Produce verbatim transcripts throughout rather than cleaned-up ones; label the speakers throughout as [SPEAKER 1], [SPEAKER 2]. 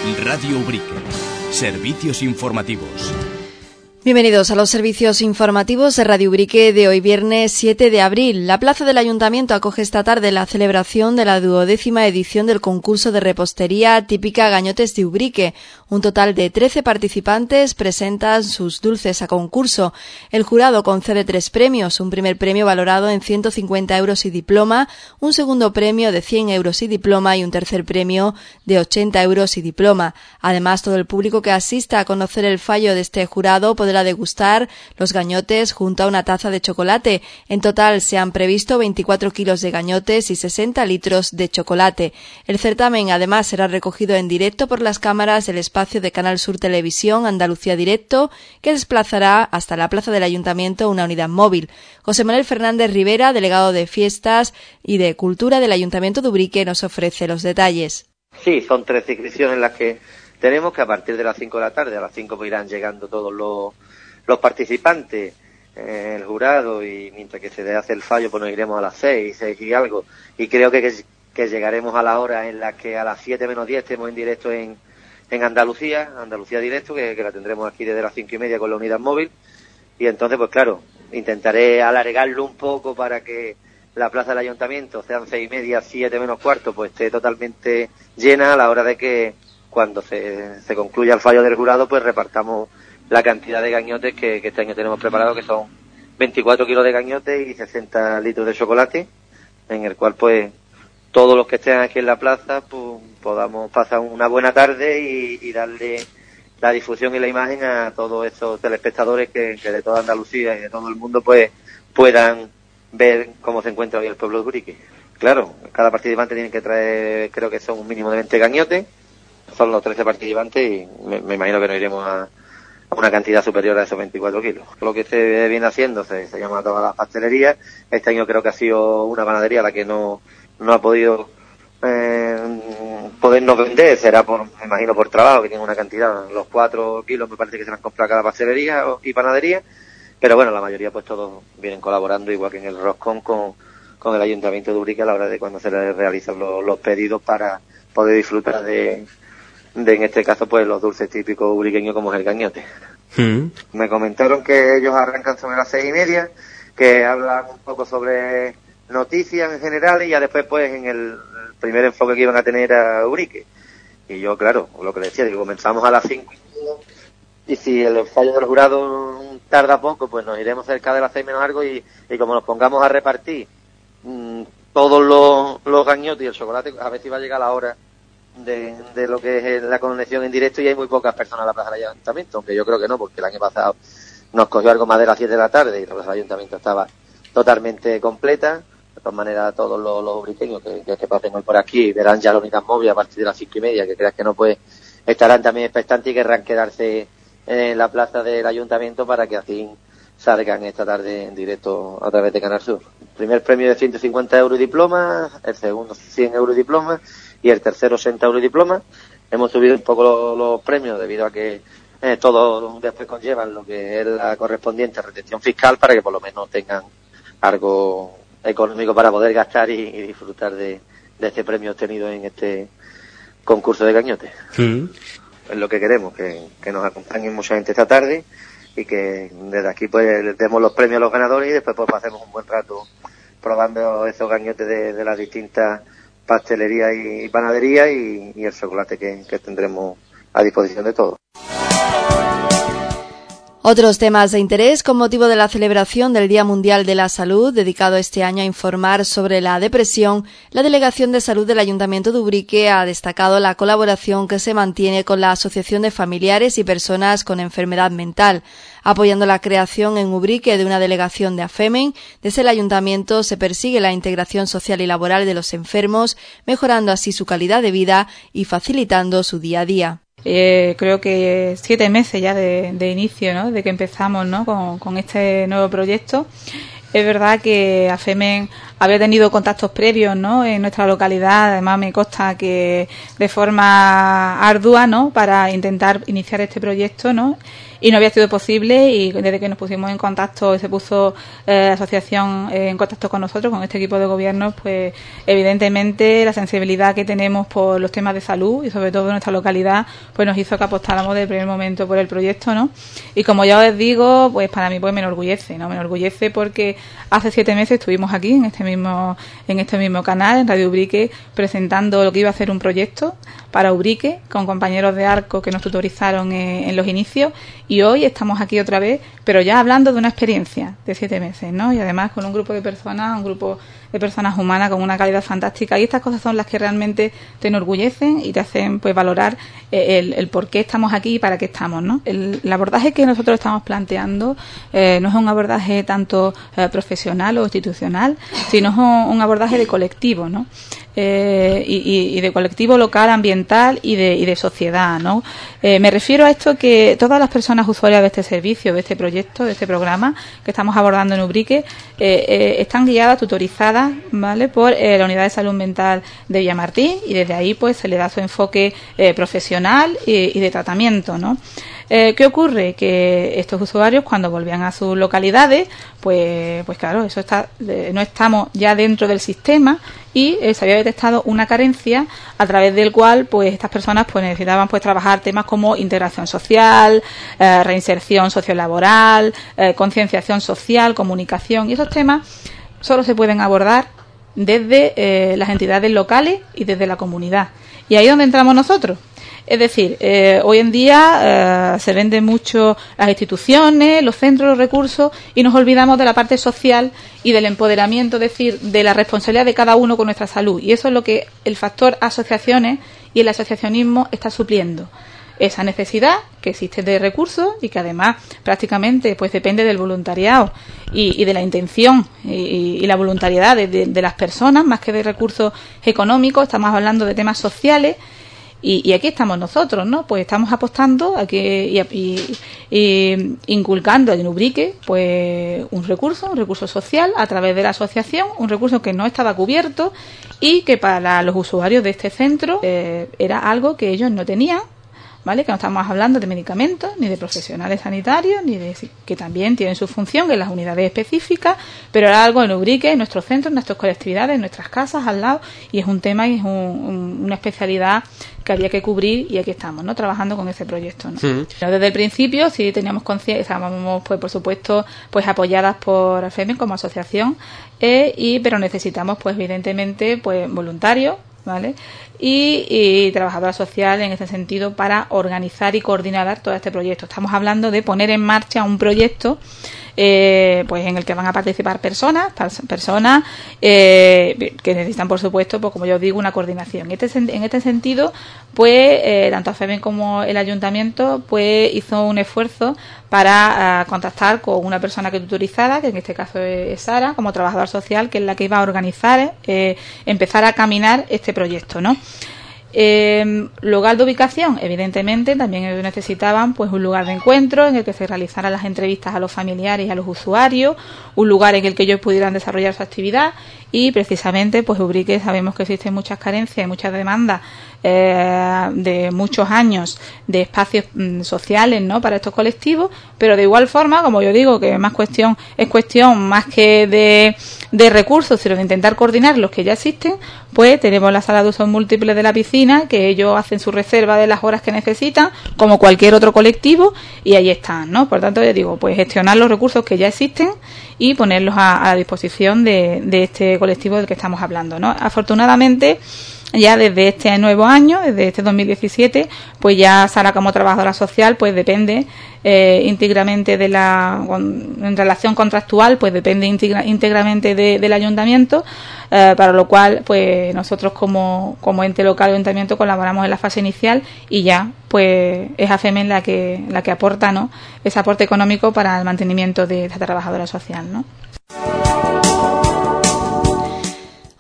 [SPEAKER 1] Radio Ubrique. Servicios informativos.
[SPEAKER 2] Bienvenidos a los servicios informativos de Radio Ubrique de hoy viernes siete de abril. La plaza del Ayuntamiento acoge esta tarde la celebración de la duodécima edición del concurso de repostería típica Gañotes de Ubrique. Un total de trece participantes presentan sus dulces a concurso. El jurado concede tres premios, un primer premio valorado en ciento cincuenta euros y diploma, un segundo premio de cien euros y diploma y un tercer premio de ochenta euros y diploma. Además, todo el público que asista a conocer el fallo de este jurado podrá a degustar los gañotes junto a una taza de chocolate. En total se han previsto veinticuatro kilos de gañotes y sesenta litros de chocolate. El certamen además será recogido en directo por las cámaras del espacio de Canal Sur Televisión Andalucía Directo, que desplazará hasta la plaza del Ayuntamiento una unidad móvil. José Manuel Fernández Rivera, delegado de Fiestas y de Cultura del Ayuntamiento de Ubrique, nos ofrece los detalles.
[SPEAKER 3] Sí, son tres inscripciones las que tenemos, que a partir de las cinco de la tarde, a las cinco pues irán llegando todos los, los participantes, eh, el jurado, y mientras que se hace el fallo pues nos iremos a las seis, seis y algo, y creo que, que, que llegaremos a la hora en la que a las siete menos diez estemos en directo en, en Andalucía, Andalucía Directo, que, que la tendremos aquí desde las cinco y media con la unidad móvil, y entonces pues claro, intentaré alargarlo un poco para que la plaza del Ayuntamiento, sean seis y media, siete menos cuarto, pues esté totalmente llena a la hora de que cuando se, se concluya el fallo del jurado, pues repartamos la cantidad de gañotes que, que este año tenemos preparado, que son veinticuatro kilos de gañotes y sesenta litros de chocolate, en el cual pues todos los que estén aquí en la plaza pues podamos pasar una buena tarde y, y darle la difusión y la imagen a todos estos telespectadores que, que de toda Andalucía y de todo el mundo pues puedan ver cómo se encuentra hoy el pueblo de Ubrique. Claro, cada participante tiene que traer, creo que son un mínimo de veinte gañotes. Son los trece participantes y me, me imagino que nos iremos a, a una cantidad superior a esos veinticuatro kilos. Lo que se viene haciendo se, se llama todas las pastelerías. Este año creo que ha sido una panadería la que no, no ha podido eh, podernos vender. Será por, me imagino, por trabajo, que tiene una cantidad. Los cuatro kilos me parece que se han comprado cada pastelería y panadería. Pero bueno, la mayoría pues todos vienen colaborando, igual que en el Roscón, con, con el Ayuntamiento de Ubrique a la hora de cuando se les realizan los, los pedidos para poder disfrutar de de en este caso pues los dulces típicos ubriqueños como es el gañote. Mm. Me comentaron que ellos arrancan sobre las seis y media, que hablan un poco sobre noticias en general y ya después pues en el, el primer enfoque que iban a tener a Ubrique. Y yo, claro, lo que les decía, que comenzamos a las cinco y si el fallo del jurado tarda poco, pues nos iremos cerca de las seis menos algo y, y como nos pongamos a repartir mmm, todos los, los gañotes y el chocolate, a ver si va a llegar la hora De, de lo que es la conexión en directo y hay muy pocas personas en la plaza del Ayuntamiento, aunque yo creo que no, porque el año pasado nos cogió algo más de las siete de la tarde y la plaza del Ayuntamiento estaba totalmente completa. De todas maneras, todos los, los ubriqueños que, que, que pasen hoy por aquí verán ya la unidad móvil a partir de las cinco y media, que creas que no, pues estarán también expectantes y querrán quedarse en la plaza del Ayuntamiento para que así salgan esta tarde en directo a través de Canal Sur. El primer premio de ciento cincuenta euros y diploma, el segundo cien euros y diploma y el tercero ochenta euros y diploma. Hemos subido un poco los, los premios debido a que eh, todos después conllevan lo que es la correspondiente retención fiscal para que por lo menos tengan algo económico para poder gastar y, y disfrutar de, de este premio obtenido en este concurso de gañotes. Mm. Es lo que queremos, que, que nos acompañen mucha gente esta tarde y que desde aquí pues les demos los premios a los ganadores y después pues pasemos un buen rato probando esos gañotes de, de las distintas pastelería y panadería y, y el chocolate que, que tendremos a disposición de todos.
[SPEAKER 2] Otros temas de interés con motivo de la celebración del Día Mundial de la Salud, dedicado este año a informar sobre la depresión, la Delegación de Salud del Ayuntamiento de Ubrique ha destacado la colaboración que se mantiene con la Asociación de Familiares y Personas con Enfermedad Mental. Apoyando la creación en Ubrique de una delegación de AFEMEN, desde el Ayuntamiento se persigue la integración social y laboral de los enfermos, mejorando así su calidad de vida y facilitando su día a día.
[SPEAKER 4] Eh, creo que siete meses ya de, de inicio, ¿no? De que empezamos, ¿no? con, con este nuevo proyecto. Es verdad que AFEMEN había tenido contactos previos, ¿no?, en nuestra localidad. Además me consta que de forma ardua, ¿no?, para intentar iniciar este proyecto, ¿no?, y no había sido posible, y desde que nos pusimos en contacto, se puso eh, la asociación eh, en contacto con nosotros, con este equipo de gobierno, pues evidentemente la sensibilidad que tenemos por los temas de salud y sobre todo en nuestra localidad, pues nos hizo que apostáramos desde el primer momento por el proyecto, ¿no? Y como ya os digo, pues para mí pues me enorgullece, ¿no? Me enorgullece porque hace siete meses estuvimos aquí en este mismo en este mismo canal, en Radio Ubrique, presentando lo que iba a ser un proyecto para Ubrique, con compañeros de Arco que nos tutorizaron en, en los inicios, y hoy estamos aquí otra vez, pero ya hablando de una experiencia de siete meses, ¿no? Y además con un grupo de personas, un grupo de personas humanas con una calidad fantástica, y estas cosas son las que realmente te enorgullecen y te hacen pues valorar el, el por qué estamos aquí y para qué estamos, ¿no? El, el abordaje que nosotros estamos planteando eh, no es un abordaje tanto eh, profesional o institucional, sino es un, un abordaje de colectivo, ¿no? Eh, y, y de colectivo local, ambiental y de, y de sociedad, ¿no? Eh, me refiero a esto, que todas las personas usuarias de este servicio, de este proyecto, de este programa que estamos abordando en Ubrique, eh, eh, están guiadas, tutorizadas, ¿vale?, por eh, la Unidad de Salud Mental de Villamartín, y desde ahí pues se le da su enfoque eh, profesional y, y de tratamiento, ¿no? Eh, ¿Qué ocurre? Que estos usuarios, cuando volvían a sus localidades, pues, pues claro, eso está, eh, no estamos ya dentro del sistema, y eh, se había detectado una carencia a través del cual pues estas personas pues necesitaban pues trabajar temas como integración social, eh, reinserción sociolaboral, eh, concienciación social, comunicación, y esos temas solo se pueden abordar desde eh, las entidades locales y desde la comunidad. Y ahí es donde entramos nosotros. Es decir, eh, hoy en día eh, se venden mucho las instituciones, los centros, los recursos, y nos olvidamos de la parte social y del empoderamiento, es decir, de la responsabilidad de cada uno con nuestra salud. Y eso es lo que el factor asociaciones y el asociacionismo está supliendo. Esa necesidad que existe de recursos, y que además prácticamente pues depende del voluntariado y, y de la intención y, y la voluntariedad de, de, de las personas, más que de recursos económicos. Estamos hablando de temas sociales. Y, y aquí estamos nosotros, ¿no? Pues estamos apostando a que y, y, y inculcando en Ubrique pues un recurso, un recurso social a través de la asociación, un recurso que no estaba cubierto y que para los usuarios de este centro eh, era algo que ellos no tenían, ¿vale? Que no estamos hablando de medicamentos, ni de profesionales sanitarios, ni de que también tienen su función en las unidades específicas, pero era algo en Ubrique, en nuestros centros, en nuestras colectividades, en nuestras casas, al lado, y es un tema y es un, un, una especialidad que había que cubrir, y aquí estamos, ¿no?, trabajando con ese proyecto, ¿no? Sí. Pero desde el principio sí teníamos conciencia, estábamos, pues por supuesto, pues apoyadas por AFEMEN como asociación, eh, y pero necesitamos, pues evidentemente, pues voluntarios, ¿vale? Y, y trabajadora social en este sentido para organizar y coordinar todo este proyecto. Estamos hablando de poner en marcha un proyecto eh, pues en el que van a participar personas personas eh, que necesitan, por supuesto, pues como yo os digo, una coordinación. En este, en este sentido, pues eh, tanto AFEMEN como el ayuntamiento pues hizo un esfuerzo para uh, contactar con una persona que tutorizada, que en este caso es Sara, como trabajadora social, que es la que iba a organizar, eh, empezar a caminar este proyecto, ¿no? Eh, lugar de ubicación, evidentemente también ellos necesitaban pues un lugar de encuentro en el que se realizaran las entrevistas a los familiares y a los usuarios, un lugar en el que ellos pudieran desarrollar su actividad, y precisamente pues Ubrique sabemos que existen muchas carencias y muchas demandas eh, de muchos años de espacios mm, sociales, ¿no?, para estos colectivos, pero de igual forma, como yo digo, que más cuestión es cuestión más que de, de recursos, sino de intentar coordinar los que ya existen, pues tenemos la sala de usos múltiples de la piscina, que ellos hacen su reserva de las horas que necesitan, como cualquier otro colectivo, y ahí están, ¿no? Por tanto, yo digo, pues gestionar los recursos que ya existen y ponerlos a, a disposición de, de este colectivo del que estamos hablando, ¿no? Afortunadamente, ya desde este nuevo año, desde este dos mil diecisiete, pues ya Sara, como trabajadora social, pues depende eh, íntegramente de la, en relación contractual, pues depende íntegra, íntegramente de, del ayuntamiento, eh, para lo cual pues nosotros como, como ente local y ayuntamiento colaboramos en la fase inicial, y ya pues es AFEMEN la que, la que aporta, ¿no?, ese aporte económico para el mantenimiento de esta trabajadora social, ¿no?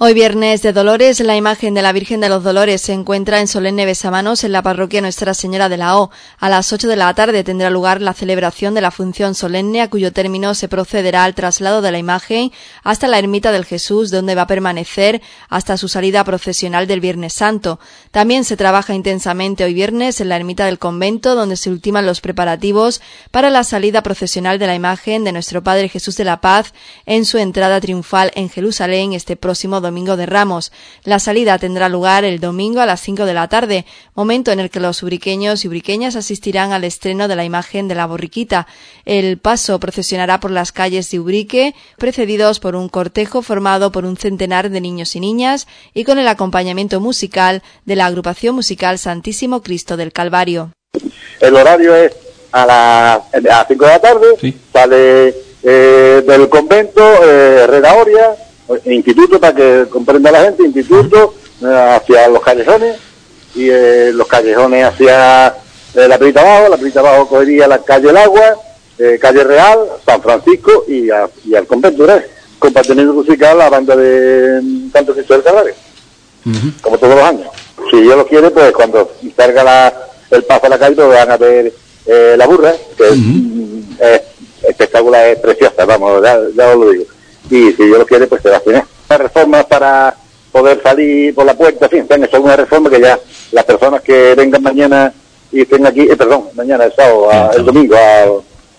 [SPEAKER 2] Hoy viernes de Dolores, la imagen de la Virgen de los Dolores se encuentra en solemne besamanos en la parroquia Nuestra Señora de la O. A las ocho de la tarde tendrá lugar la celebración de la función solemne, a cuyo término se procederá al traslado de la imagen hasta la ermita del Jesús, donde va a permanecer hasta su salida procesional del Viernes Santo. También se trabaja intensamente hoy viernes en la ermita del convento, donde se ultiman los preparativos para la salida procesional de la imagen de nuestro Padre Jesús de la Paz en su entrada triunfal en Jerusalén este próximo domingo. Domingo de Ramos. La salida tendrá lugar el domingo a las cinco de la tarde, momento en el que los ubriqueños y ubriqueñas asistirán al estreno de la imagen de la borriquita. El paso procesionará por las calles de Ubrique, precedidos por un cortejo formado por un centenar de niños y niñas y con el acompañamiento musical de la agrupación musical Santísimo Cristo del Calvario.
[SPEAKER 5] El horario es a las cinco de la tarde, sí. Sale eh, del convento, eh, Redaoria, instituto, para que comprenda la gente, instituto eh, hacia los callejones y eh, los callejones hacia eh, la Perita Abajo, la Perita Abajo cogería la calle El Agua, eh, calle Real, San Francisco y, a, y al convento, ¿verdad? Compartimiento musical la banda de Santo Cristo del Calvario, uh-huh. Como todos los años. Si Dios lo quiere, pues cuando salga la, el paso a la calle, pues van a ver eh, la burra, que uh-huh. es, es espectacular, es preciosa, vamos, ya, ya os lo digo. Y si Dios lo quiere, pues se va a tener una reforma para poder salir por la puerta, en fin, eso es una reforma que ya las personas que vengan mañana y estén aquí, eh, perdón, mañana el sábado, a, el domingo, al,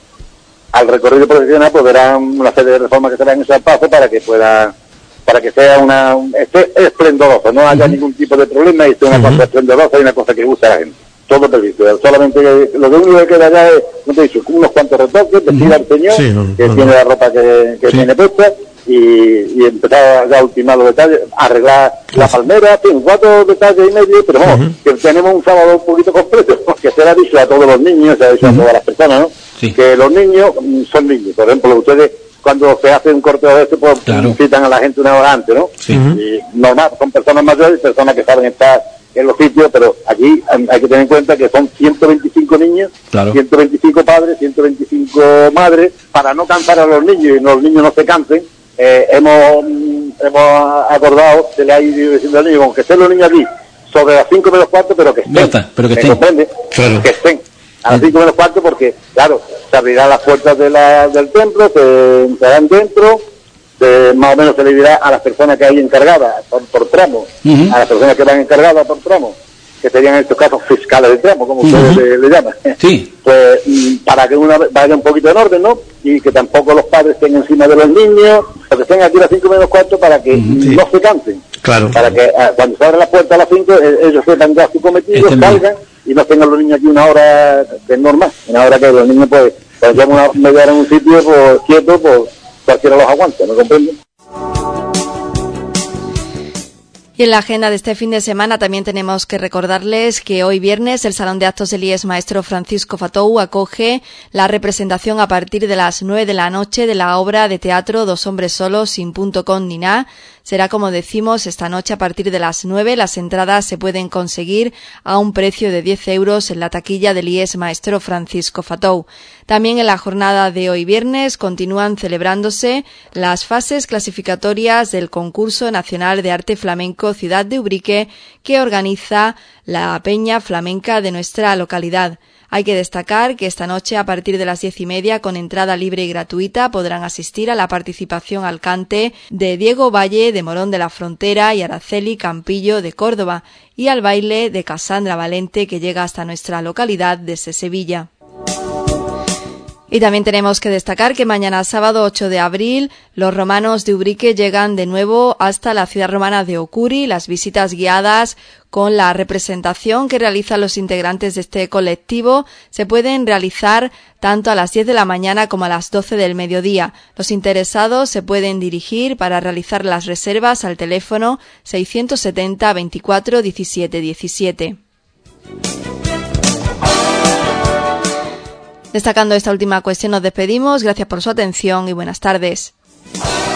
[SPEAKER 5] al recorrido profesional, pues verán una serie de reformas que serán en ese paso para que pueda, para que sea una, esté esplendoroso, no haya uh-huh. ningún tipo de problema y sea una uh-huh. cosa esplendorosa y una cosa que gusta a la gente. Todo previsto, solamente que, lo que único que queda ya es, no te he dicho, unos cuantos retoques, decir uh-huh. al señor sí, no, que no, tiene no. la ropa que, que sí. tiene puesta y, y empezar ya a ultimar los detalles, arreglar claro. la palmera, en fin, cuatro detalles y medio, pero vamos, uh-huh. que tenemos un sábado un poquito completo, porque se le ha dicho a todos los niños, se le ha dicho uh-huh. a todas las personas, ¿no? Sí. Que los niños son niños, por ejemplo, ustedes cuando se hace un corteo de este, pues claro. invitan a la gente una hora antes, ¿no? Sí. Y normal, son personas mayores, personas que saben estar en los sitios, pero aquí hay que tener en cuenta que son ciento veinticinco niños, claro. ciento veinticinco padres, ciento veinticinco madres, para no cansar a los niños y los niños no se cansen, eh, hemos hemos acordado, se le ha ido diciendo al niño, aunque estén los niños aquí, sobre las cinco menos cuarto, pero que estén, está, pero que, estén. Comprende, claro. que estén a las cinco menos cuarto, porque, claro, se abrirán las puertas de la, del templo, se entrarán dentro, de, más o menos se le dirá a las personas que hay encargadas por, por tramo, uh-huh. a las personas que van encargadas por tramo, que serían en estos casos fiscales de tramo, como uh-huh. ustedes le, le llaman. Sí. Pues para que una vaya un poquito en orden, ¿no? Y que tampoco los padres estén encima de los niños, que estén aquí a las cinco menos cuarto para que uh-huh. sí. no se cansen. Claro. Para que ah, cuando se abra la puerta a las cinco, eh, ellos sepan ya su cometido, este salgan y no tengan los niños aquí una hora de normal, una hora que los niños pues, cuando llevan una media hora en un sitio, pues quietos, pues cualquiera los aguanta, ¿no comprende?
[SPEAKER 2] Y en la agenda de este fin de semana también tenemos que recordarles que hoy viernes el Salón de Actos del I E S Maestro Francisco Fatou acoge la representación a partir de las nueve de la noche de la obra de teatro Dos hombres solos sin punto con ni nada. Será, como decimos, esta noche a partir de las nueve. Las entradas se pueden conseguir a un precio de diez euros en la taquilla del I E S Maestro Francisco Fatou. También en la jornada de hoy viernes continúan celebrándose las fases clasificatorias del Concurso Nacional de Arte Flamenco Ciudad de Ubrique, que organiza la Peña Flamenca de nuestra localidad. Hay que destacar que esta noche, a partir de las diez y media, con entrada libre y gratuita, podrán asistir a la participación al cante de Diego Valle de Morón de la Frontera y Araceli Campillo de Córdoba, y al baile de Casandra Valente, que llega hasta nuestra localidad desde Sevilla. Y también tenemos que destacar que mañana sábado ocho de abril los romanos de Ubrique llegan de nuevo hasta la ciudad romana de Ocuri. Las visitas guiadas con la representación que realizan los integrantes de este colectivo se pueden realizar tanto a las diez de la mañana como a las doce del mediodía. Los interesados se pueden dirigir para realizar las reservas al teléfono seiscientos setenta veinticuatro diecisiete diecisiete. Destacando esta última cuestión nos despedimos. Gracias por su atención y buenas tardes.